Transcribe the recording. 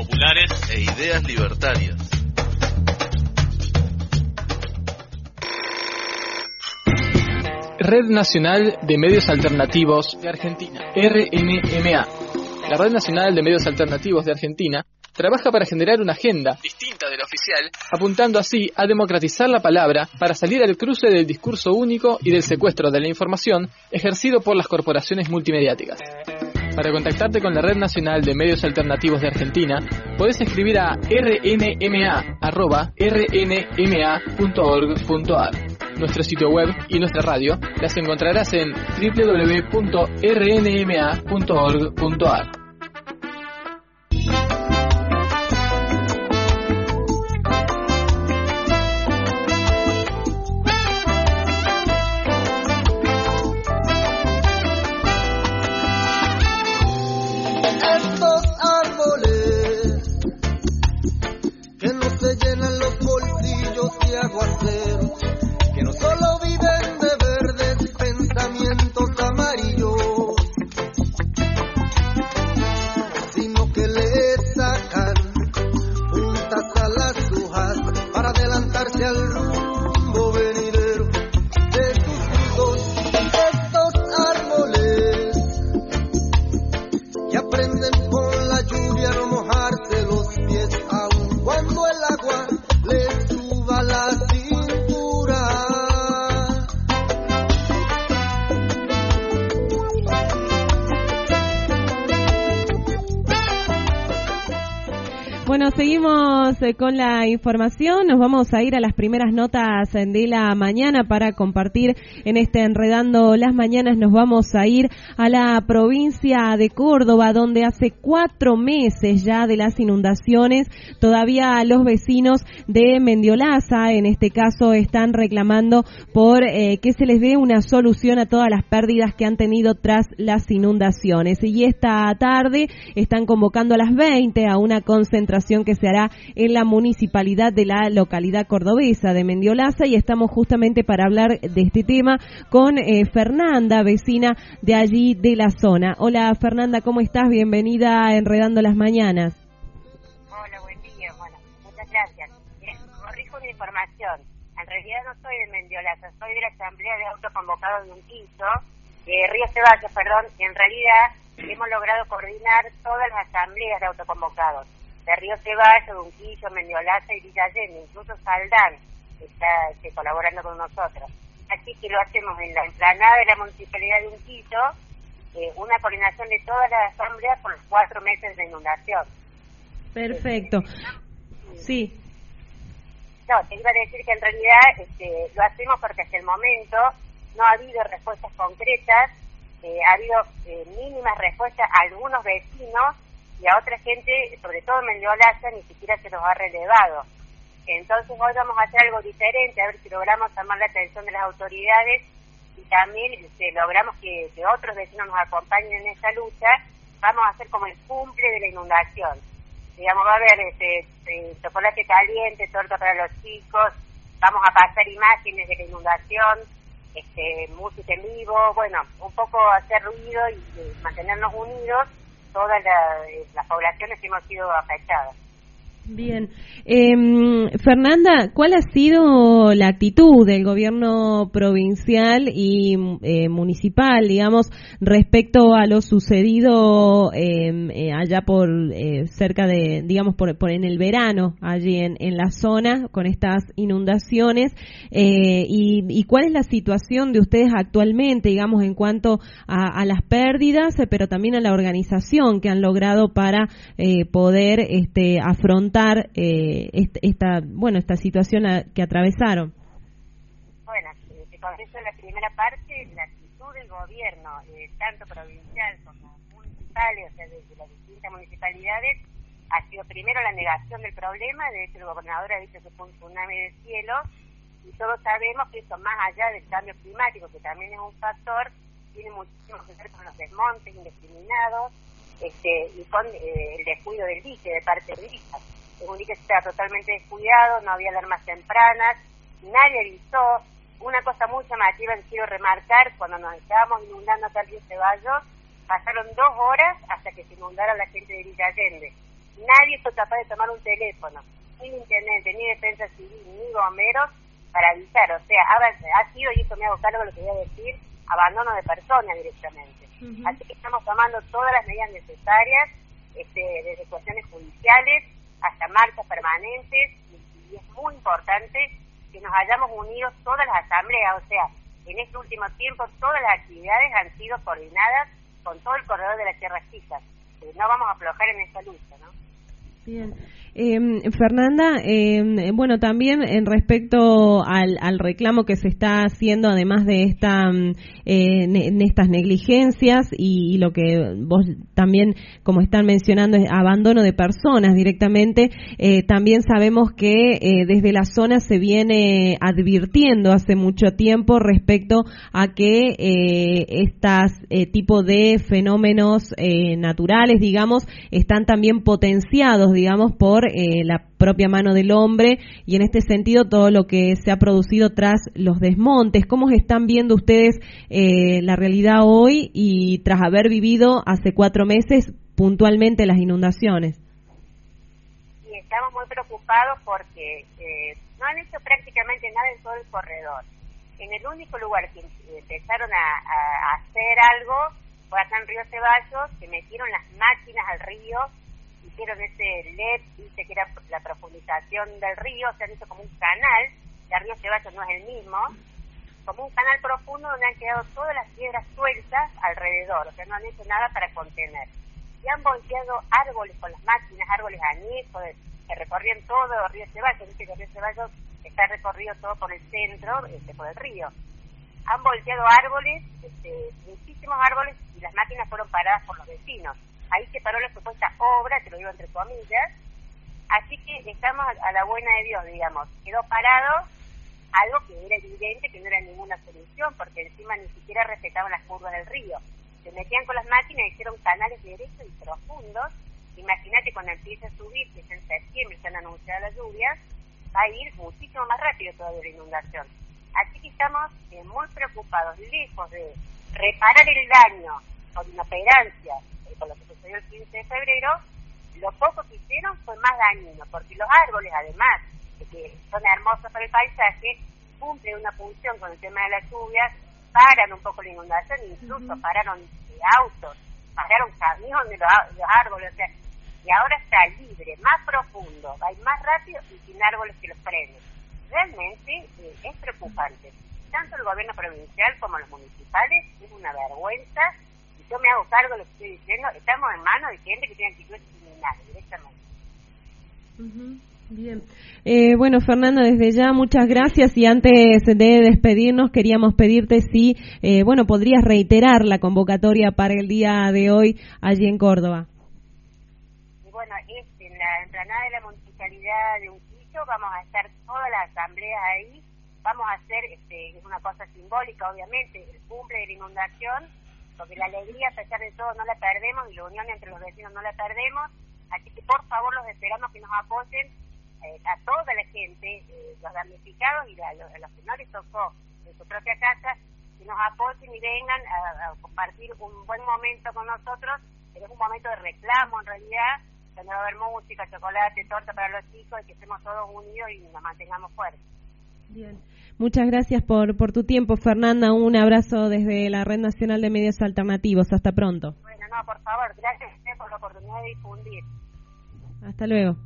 populares e ideas libertarias. Red Nacional de Medios Alternativos de Argentina, RNMA. La Red Nacional de Medios Alternativos de Argentina trabaja para generar una agenda distinta de la oficial, apuntando así a democratizar la palabra para salir al cruce del discurso único y del secuestro de la información ejercido por las corporaciones multimediáticas. Para contactarte con la Red Nacional de Medios Alternativos de Argentina, podés escribir a rnma@rnma.org.ar. Nuestro sitio web y nuestra radio las encontrarás en www.rnma.org.ar. Que no solo viven de verdes pensamientos amarillos, sino que le sacan puntas a las hojas para adelantarse al rumbo venidero de sus hijos. Estos árboles que aprenden con la lluvia a no mojarse los pies, aun cuando el agua les suba la cintura. Bueno, seguimos con la información. Nos vamos a ir a las primeras notas de la mañana para compartir en este Enredando las Mañanas. Nos vamos a ir a la provincia de Córdoba, donde hace 4 meses ya de las inundaciones, todavía los vecinos de Mendiolaza, en este caso, están reclamando por que se les dé una solución a todas las pérdidas que han tenido tras las inundaciones. Y esta tarde están convocando a las 20 a una concentración que se hará en la municipalidad de la localidad cordobesa de Mendiolaza, y estamos justamente para hablar de este tema con Fernanda, vecina de allí de la zona. Hola Fernanda, ¿cómo estás? Bienvenida a Enredando las Mañanas. Hola, buen día. Bueno, muchas gracias. Corrijo una información. En realidad no soy de Mendiolaza, soy de la Asamblea de Autoconvocados de Unquillo, Río Ceballos, perdón. En realidad hemos logrado coordinar todas las asambleas de autoconvocados de Río Ceballos, de Unquillo, Mendiolaza y Villa Allende, incluso Saldán está colaborando con nosotros. Así que lo hacemos en la explanada de la Municipalidad de Unquillo, una coordinación de todas las asambleas por los 4 meses de inundación. Perfecto. Sí. No, te iba a decir que en realidad lo hacemos porque hasta el momento no ha habido respuestas concretas, ha habido mínimas respuestas a algunos vecinos, y a otra gente, sobre todo en Mendiolaza, ni siquiera se los ha relevado. Entonces hoy vamos a hacer algo diferente, a ver si logramos llamar la atención de las autoridades y también logramos que otros vecinos nos acompañen en esta lucha. Vamos a hacer como el cumple de la inundación. Digamos, va a haber chocolate caliente, torta para los chicos, vamos a pasar imágenes de la inundación, música en vivo, bueno, un poco hacer ruido y mantenernos unidos todas las poblaciones que hemos sido afectadas. Bien. Fernanda, ¿cuál ha sido la actitud del gobierno provincial y municipal, digamos, respecto a lo sucedido allá por cerca de, digamos, por en el verano, allí en la zona, con estas inundaciones? Y ¿cuál es la situación de ustedes actualmente, digamos, en cuanto a las pérdidas, pero también a la organización que han logrado para poder afrontar esta situación que atravesaron? Bueno, te contesto en la primera parte. La actitud del gobierno, tanto provincial como municipal, o sea, desde las distintas municipalidades, ha sido primero la negación del problema. De hecho, el gobernador ha dicho que fue un tsunami del cielo, y todos sabemos que eso, más allá del cambio climático, que también es un factor, tiene muchísimo que ver con los desmontes indiscriminados y con el descuido del dique de parte del ISA. Es un dique que estaba totalmente descuidado, no había alarmas tempranas, nadie avisó. Una cosa muy llamativa que quiero remarcar: cuando nos estábamos inundando acá en Río Ceballos, pasaron 2 horas hasta que se inundara la gente de Villa Allende. nadie fue capaz de tomar un teléfono, ni intendente, ni defensa civil, ni bomberos, para avisar. O sea, ha sido, y esto me hago cargo de lo que voy a decir, abandono de personas directamente. Así que estamos tomando todas las medidas necesarias, desde cuestiones judiciales hasta marchas permanentes, y es muy importante que nos hayamos unido todas las asambleas. O sea, en este último tiempo todas las actividades han sido coordinadas con todo el corredor de las Tierras Chicas. No vamos a aflojar en esta lucha, ¿no? Bien. Fernanda, bueno, también en respecto al reclamo que se está haciendo, además de estas negligencias y lo que vos también, como están mencionando, es abandono de personas directamente, también sabemos que desde la zona se viene advirtiendo hace mucho tiempo respecto a que tipo de fenómenos naturales, digamos, están también potenciados, digamos, por la propia mano del hombre, y en este sentido todo lo que se ha producido tras los desmontes. ¿Cómo están viendo ustedes la realidad hoy y tras haber vivido hace 4 meses puntualmente las inundaciones? Sí, estamos muy preocupados porque no han hecho prácticamente nada en todo el corredor. En el único lugar que empezaron a hacer algo fue acá en Río Ceballos, que metieron las máquinas al río, hicieron ese LED, dice que era la profundización del río, se han hecho como un canal, el río Ceballos no es el mismo, como un canal profundo donde han quedado todas las piedras sueltas alrededor, o sea, no han hecho nada para contener. Y han volteado árboles con las máquinas, árboles añejos, que recorrían todo el río Ceballos, dice que el río Ceballos está recorrido todo por el centro, por el río. Han volteado árboles, muchísimos árboles, y las máquinas fueron paradas por los vecinos. Ahí se paró la supuesta obra, te lo digo entre comillas, así que estamos a la buena de Dios, digamos. Quedó parado algo que era evidente que no era ninguna solución, porque encima ni siquiera respetaban las curvas del río. Se metían con las máquinas y hicieron canales derechos y profundos. Imagínate cuando empieza a subir, que es en septiembre, se han anunciado las lluvias, va a ir muchísimo más rápido todavía la inundación. Así que estamos muy preocupados, lejos de reparar el daño con inoperancia, con lo que sucedió el 15 de febrero, lo poco que hicieron fue más dañino, porque los árboles, además de que son hermosos para el paisaje, cumplen una función con el tema de las lluvias, paran un poco la inundación, incluso pararon autos, pararon camiones de los árboles, o sea, y ahora está libre, más profundo, va a ir más rápido y sin árboles que los frenen. Realmente es preocupante. Tanto el gobierno provincial como los municipales, es una vergüenza. Yo me hago cargo de lo que estoy diciendo, estamos en manos de gente que tiene actitudes criminales directamente. Bien. Bueno, Fernanda, desde ya muchas gracias, y antes de despedirnos queríamos pedirte si, podrías reiterar la convocatoria para el día de hoy allí en Córdoba. Y bueno, en la explanada de la municipalidad de Unquillo vamos a estar todas las asambleas ahí, vamos a hacer, es una cosa simbólica obviamente, el cumple de la inundación, porque la alegría, a pesar de todo, no la perdemos, y la unión entre los vecinos no la perdemos. Así que, por favor, los esperamos que nos apoyen a toda la gente, los damnificados y los que no les tocó en su propia casa, que nos apoyen y vengan a compartir un buen momento con nosotros. Pero es un momento de reclamo, en realidad, donde va a haber música, chocolate, torta para los chicos, y que estemos todos unidos y nos mantengamos fuertes. Bien. Muchas gracias por tu tiempo, Fernanda. Un abrazo desde la Red Nacional de Medios Alternativos. Hasta pronto. Bueno, por favor, gracias por la oportunidad de difundir. Hasta luego.